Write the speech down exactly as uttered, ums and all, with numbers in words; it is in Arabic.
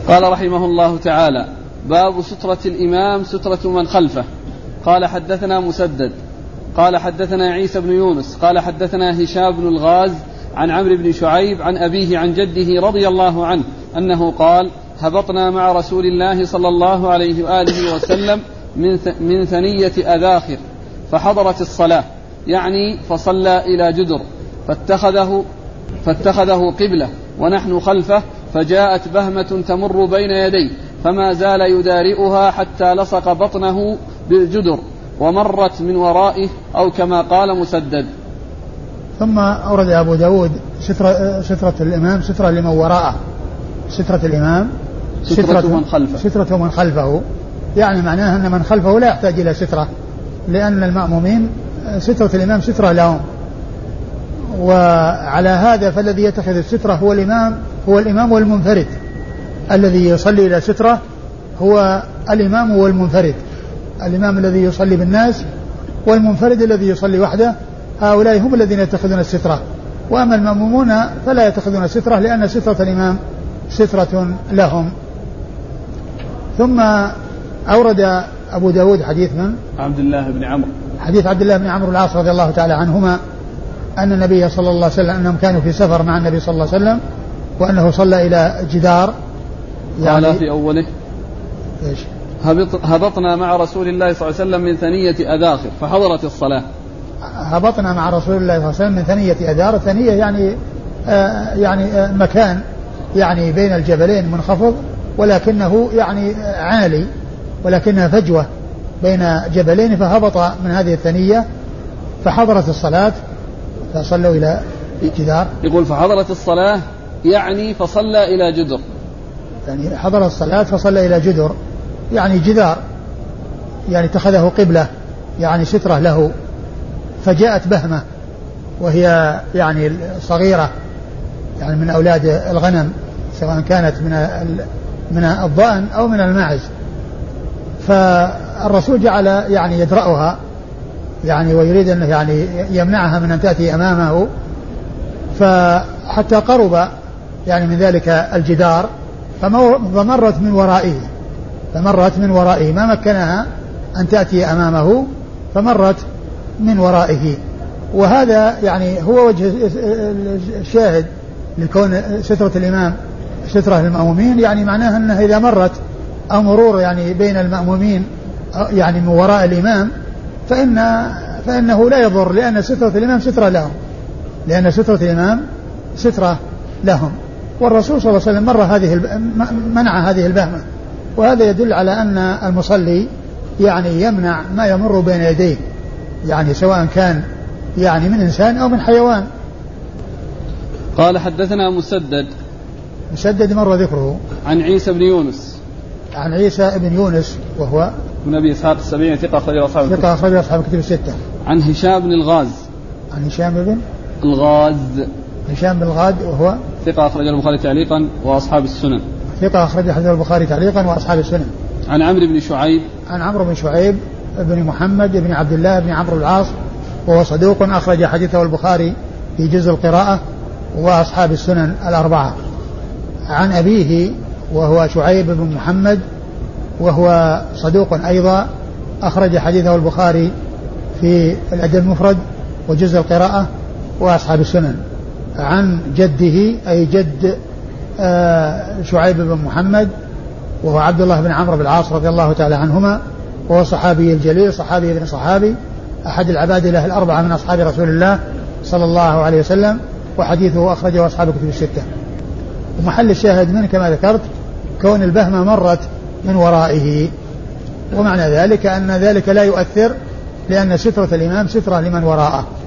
قال رحمه الله تعالى: باب سترة الإمام سترة من خلفه. قال حدثنا مسدد قال حدثنا عيسى بن يونس قال حدثنا هشام بن الغاز عن عمرو بن شعيب عن أبيه عن جده رضي الله عنه أنه قال: هبطنا مع رسول الله صلى الله عليه وآله وسلم من, من ثنية أذاخر فحضرت الصلاة، يعني فصلى إلى جدر فاتخذه, فاتخذه قبلة ونحن خلفه، فجاءت بهمة تمر بين يديه فما زال يدارئها حتى لصق بطنه بالجدر ومرت من ورائه، أو كما قال مسدد. ثم أورد أبو داود سترة, سترة الإمام سترة لمن وراءه. سترة الإمام سترة, سترة من خلفه سترة من خلفه، يعني معناه أن من خلفه لا يحتاج إلى سترة، لأن المأمومين سترة الإمام سترة لهم. وعلى هذا فالذي يتخذ السترة هو الإمام هو الإمام والمنفرد. الذي يصلي إلى سترة هو الإمام والمنفرد، الإمام الذي يصلي بالناس والمنفرد الذي يصلي وحده، هؤلاء هم الذين يتخذون السترة. وأما المأمومون فلا يتخذون السترة، لأن سترة الإمام سترة لهم. ثم أورد أبو داود حديث من عبد الله بن عمرو حديث عبد الله بن عمرو العاص رضي الله تعالى عنهما أن النبي صلى الله عليه وسلم أنهم كانوا في سفر مع النبي صلى الله عليه وسلم، وأنه صلى إلى جدار، يعني قال في أوله: إيش؟ هبطنا مع رسول الله صلى الله عليه وسلم من ثنية أذاخر فحضرت الصلاة. هبطنا مع رسول الله صلى الله عليه وسلم من ثنية أذار. الثنية يعني آه يعني آه مكان يعني بين الجبلين منخفض، ولكنه يعني عالي، ولكنها فجوة بين جبلين، فهبط من هذه الثنية فحضرت الصلاة فصلوا إلى جدار. يقول فحضرت الصلاة يعني فصلى إلى جدر، يعني حضر الصلاة فصلى إلى جدر، يعني جدار، يعني اتخذه قبلة، يعني سترة له. فجاءت بهمة وهي يعني صغيرة، يعني من أولاد الغنم، سواء كانت من من الضأن أو من الماعز، فالرسول جعل يعني يدرأها، يعني ويريد أنه يعني يمنعها من أن تأتي أمامه، فحتى قرب يعني من ذلك الجدار فمرت من ورائه فمرت من ورائه ما مكنها أن تأتي أمامه، فمرت من ورائه. وهذا يعني هو وجه الشاهد لكون سترة الإمام سترة للمأمومين، يعني معناها أنها إذا مرت أو مرور يعني بين المأمومين يعني من وراء الإمام فإن فإنه لا يضر، لأن سترة الإمام سترة لهم لأن سترة الإمام سترة لهم. والرسول صلى الله عليه وسلم مر هذه منع هذه البهمة، وهذا يدل على أن المصلي يعني يمنع ما يمر بين يديه، يعني سواء كان يعني من إنسان أو من حيوان. قال حدثنا مسدد مسدد مر ذكره عن عيسى بن يونس عن عيسى بن يونس وهو من أبي إسحاق السبيعي ثقة أخرج أصحاب ثقة أخرج أصحاب الكتب الستة. عن هشام بن الغاز عن هشام بن الغاز هشام بن الغاز وهو ثقة أخرج البخاري تعليقا وأصحاب السنن ثقة أخرج حديث البخاري تعليقا وأصحاب السنن. عن عمرو بن شعيب عن عمرو بن شعيب بن محمد بن عبد الله بن عمرو العاص وهو صدوق أخرج حديثه البخاري في جزء القراءة وأصحاب السنن الأربعة. عن أبيه وهو شعيب بن محمد وهو صدوق أيضا أخرج حديثه البخاري في الأدب المفرد وجزء القراءة وأصحاب السنن. عن جده أي جد شعيب بن محمد وهو عبد الله بن عمرو بن العاص رضي الله تعالى عنهما، وهو صحابي الجليل صحابي ابن صحابي أحد العبادلة الأربعة من أصحاب رسول الله صلى الله عليه وسلم، وحديثه أخرجه أصحاب الكتب الستة. ومحل الشاهد منه كما ذكرت كون البهمة مرت من ورائه، ومعنى ذلك أن ذلك لا يؤثر، لأن سترة الإمام سترة لمن وراءه.